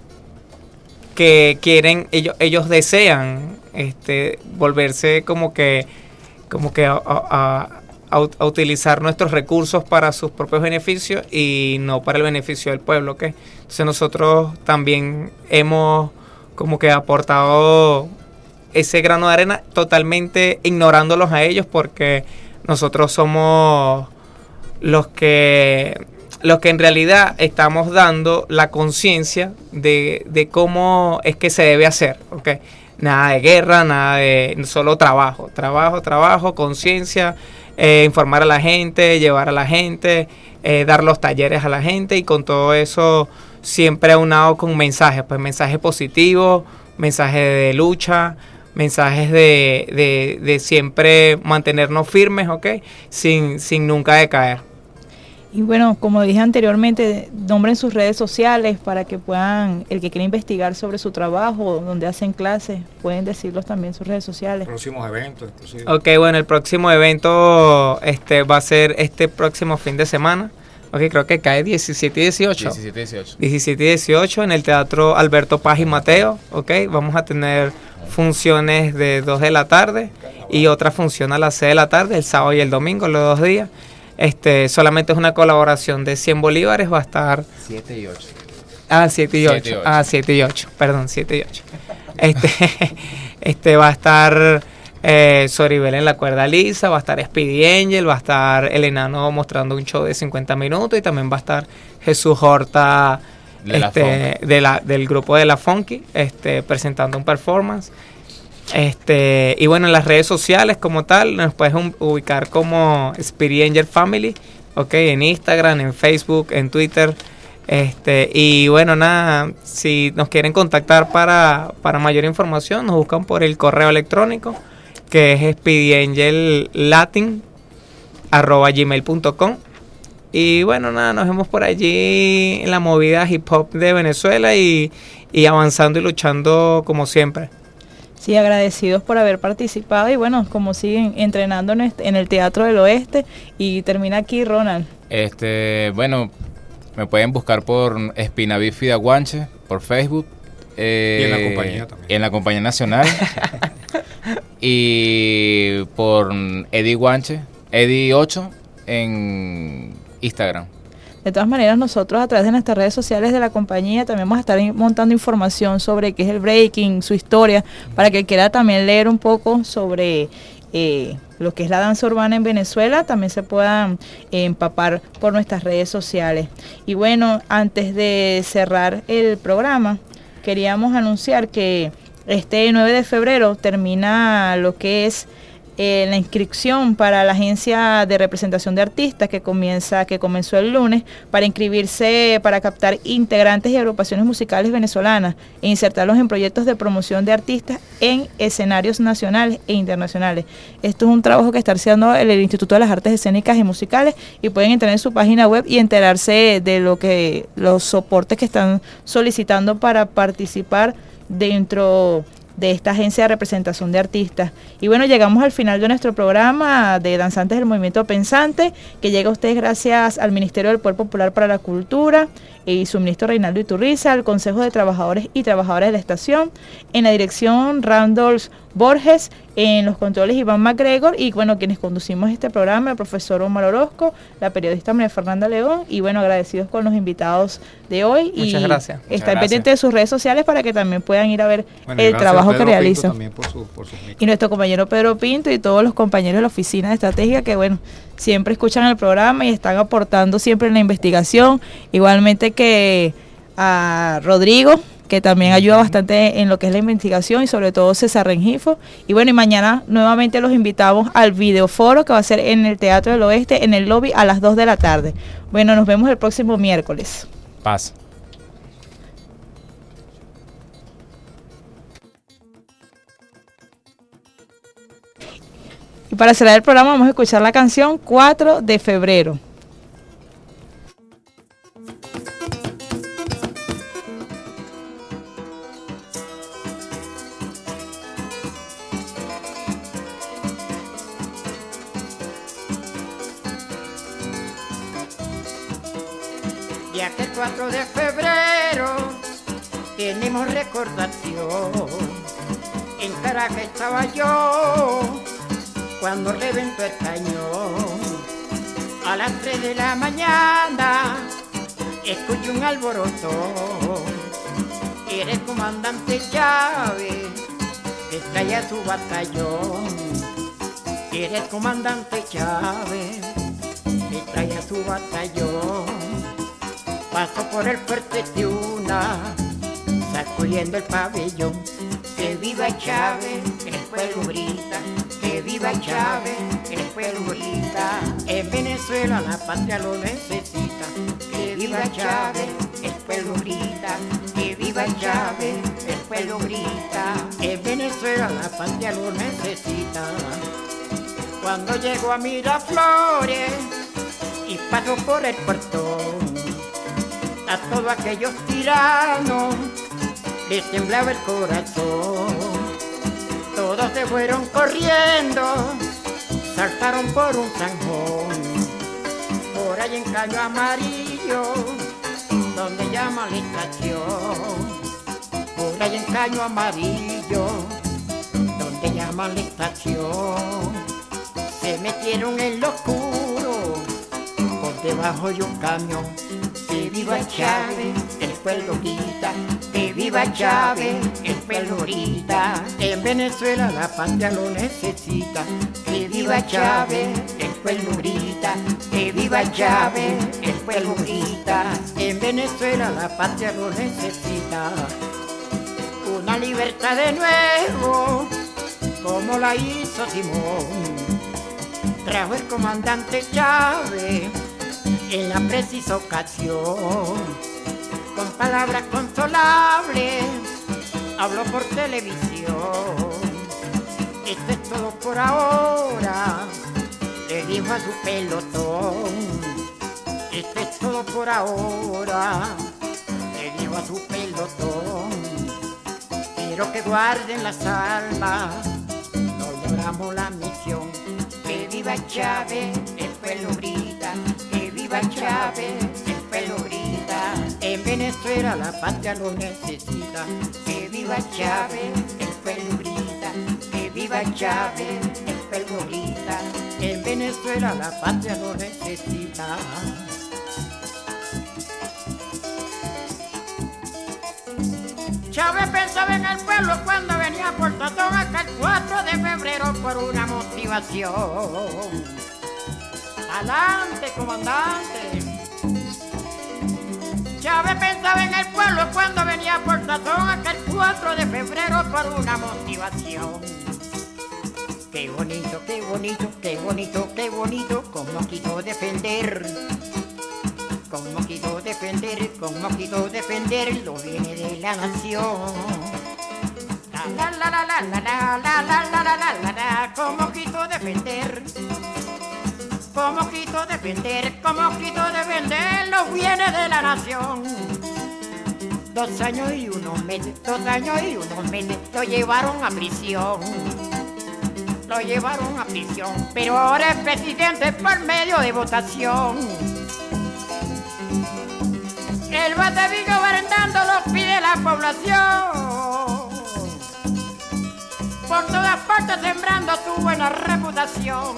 que quieren, ellos, ellos desean este volverse como que, como que a, a, a, a utilizar nuestros recursos para sus propios beneficios y no para el beneficio del pueblo, ¿ok? Entonces nosotros también hemos como que aportado ese grano de arena totalmente ignorándolos a ellos porque nosotros somos los que los que en realidad estamos dando la conciencia de, de cómo es que se debe hacer, ¿ok? Nada de guerra, nada de solo trabajo, trabajo, trabajo, conciencia, eh, informar a la gente, llevar a la gente, eh, dar los talleres a la gente y con todo eso siempre aunado con mensajes, pues mensajes positivos, mensajes de lucha, mensajes de, de, de siempre mantenernos firmes, ¿ok? Sin, sin nunca decaer. Y bueno, como dije anteriormente, nombren sus redes sociales para que puedan, el que quiera investigar sobre su trabajo, donde hacen clases, pueden decirlos también sus redes sociales. Próximos eventos, inclusive. Ok, bueno, el próximo evento este va a ser este próximo fin de semana. Ok, creo que cae diecisiete y dieciocho. diecisiete y dieciocho. diecisiete y dieciocho en el Teatro Alberto Paz y Mateo. Ok, vamos a tener funciones de dos de la tarde y otra función a las seis de la tarde, el sábado y el domingo, los dos días. Este, solamente es una colaboración de cien bolívares, va a estar... siete y ocho. Ah, siete y ocho. Ah, siete y ocho, perdón, siete y ocho. Este, este va a estar... Eh, Soribel en la cuerda lisa, va a estar Speedy Angel, va a estar El Enano mostrando un show de cincuenta minutos y también va a estar Jesús Horta de la este, de la, del grupo de La Funky este, presentando un performance. Este, y bueno, en las redes sociales como tal nos puedes un, ubicar como Speedy Angel Family, okay, en Instagram, en Facebook, en Twitter. Este, y bueno, nada, si nos quieren contactar para, para mayor información, nos buscan por el correo electrónico que es speedyangellatin arroba gmail punto com. Y bueno, nada, nos vemos por allí en la movida hip hop de Venezuela y, y avanzando y luchando como siempre. Sí, agradecidos por haber participado y bueno, como siguen entrenando en, este, en el Teatro del Oeste y termina aquí Ronald. Este, bueno, me pueden buscar por Espina Bífida Guanche, por Facebook. Eh, y en la compañía también. En la compañía nacional. Y por Eddie Guanche, Eddie ocho en Instagram. De todas maneras, nosotros a través de nuestras redes sociales de la compañía también vamos a estar montando información sobre qué es el breaking, su historia, para que quiera también leer un poco sobre eh, lo que es la danza urbana en Venezuela, también se puedan eh, empapar por nuestras redes sociales. Y bueno, antes de cerrar el programa, queríamos anunciar que este nueve de febrero termina lo que es eh, la inscripción para la agencia de representación de artistas que comienza que comenzó el lunes para inscribirse para captar integrantes y agrupaciones musicales venezolanas e insertarlos en proyectos de promoción de artistas en escenarios nacionales e internacionales. Esto es un trabajo que está haciendo el, el Instituto de las Artes Escénicas y Musicales y pueden entrar en su página web y enterarse de lo que los soportes que están solicitando para participar dentro de esta agencia de representación de artistas. Y bueno, llegamos al final de nuestro programa de Danzantes del Movimiento Pensante, que llega a ustedes gracias al Ministerio del Poder Popular para la Cultura y su ministro Reinaldo Iturriza, al Consejo de Trabajadores y Trabajadoras de la Estación, en la dirección Randolph Borges, en los controles Iván MacGregor, y bueno, quienes conducimos este programa, el profesor Omar Orozco, la periodista María Fernanda León, y bueno, agradecidos con los invitados de hoy. Muchas y gracias. Están pendientes de sus redes sociales para que también puedan ir a ver bueno, el trabajo que realizan. Por su, por y nuestro compañero Pedro Pinto y todos los compañeros de la Oficina de Estrategia que bueno, siempre escuchan el programa y están aportando siempre en la investigación, igualmente que a Rodrigo, que también ayuda bastante en lo que es la investigación, y sobre todo César Rengifo. Y bueno, y mañana nuevamente los invitamos al videoforo que va a ser en el Teatro del Oeste, en el lobby, a las dos de la tarde. Bueno, nos vemos el próximo miércoles. Paz. Y para cerrar el programa vamos a escuchar la canción cuatro de febrero. Ya que el cuatro de febrero tenemos recordación. En Caracas estaba yo cuando reventó el cañón. A las tres de la mañana escuché un alboroto. Era el comandante Chávez que traía su batallón. Era el comandante Chávez que traía su batallón. Pasó por el fuerte Tiuna, sacudiendo el pabellón. Que viva Chávez, el pueblo grita. Que viva Chávez, el pueblo grita. En Venezuela la patria lo necesita. Que viva Chávez, el pueblo grita. Que viva Chávez, el pueblo grita. En Venezuela la patria lo necesita. Cuando llegó a Miraflores y pasó por el portón, a todos aquellos tiranos les temblaba el corazón. Todos se fueron corriendo, saltaron por un zanjón. Por ahí en Caño Amarillo, donde llama la estación. Por ahí en Caño Amarillo, donde llama la estación. Se metieron en lo oscuro, por debajo de un camión. Que viva Chávez, el pueblo grita. Que viva Chávez, el pueblo grita. En Venezuela la patria lo necesita. Que viva Chávez, el pueblo grita. Que viva Chávez, el pueblo grita. En Venezuela la patria lo necesita. Una libertad de nuevo, como la hizo Simón. Trajo el comandante Chávez en la precisa ocasión. Con palabras consolables habló por televisión. Esto es todo por ahora, le dijo a su pelotón. Esto es todo por ahora, le dijo a su pelotón. Quiero que guarden las almas, no logramos la misión. Que viva Chávez, el pueblo grita. Que viva Chávez, el pueblo grita. En Venezuela la patria lo necesita. Que viva Chávez, el pueblo grita. Que viva Chávez, el pueblo grita. En Venezuela la patria lo necesita. Chávez pensaba en el pueblo cuando venía por Tazón acá el cuatro de febrero por una motivación. ¡Adelante, comandante! Chávez pensaba en el pueblo cuando venía por Tazón acá el cuatro de febrero por una motivación. Qué bonito, qué bonito, qué bonito, qué bonito, como quiso defender. Como quiso defender, como quiso defender los bienes de la nación. La la la la la la la la la la la la la, como quiso defender. Como quiso defender, como quiso defender los bienes de la nación. Dos años y unos meses, dos años y unos meses, lo llevaron a prisión. Lo llevaron a prisión, pero ahora es presidente por medio de votación. Él va a seguir gobernando, lo pide la población. Por todas partes sembrando su buena reputación.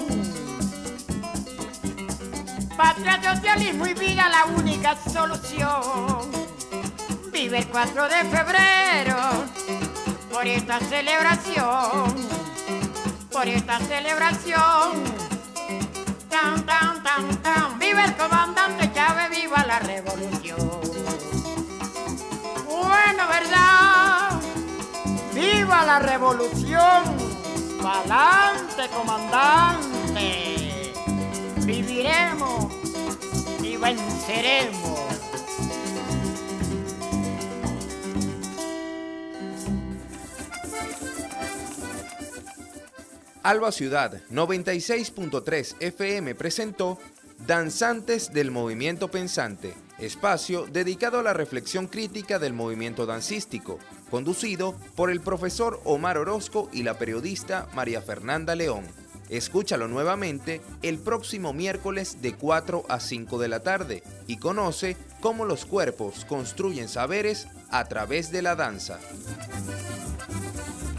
Patria, socialismo y vida, la única solución. Vive el cuatro de febrero por esta celebración, por esta celebración. Tan, tan, tan, tan. Vive el comandante Chávez, viva la revolución. Bueno, ¿verdad? ¡Viva la revolución! ¡Pa'lante, comandante! Viviremos y venceremos. Alba Ciudad noventa y seis punto tres F M presentó Danzantes del Movimiento Pensante, espacio dedicado a la reflexión crítica del movimiento dancístico, conducido por el profesor Omar Orozco y la periodista María Fernanda León. Escúchalo nuevamente el próximo miércoles de cuatro a cinco de la tarde y conoce cómo los cuerpos construyen saberes a través de la danza.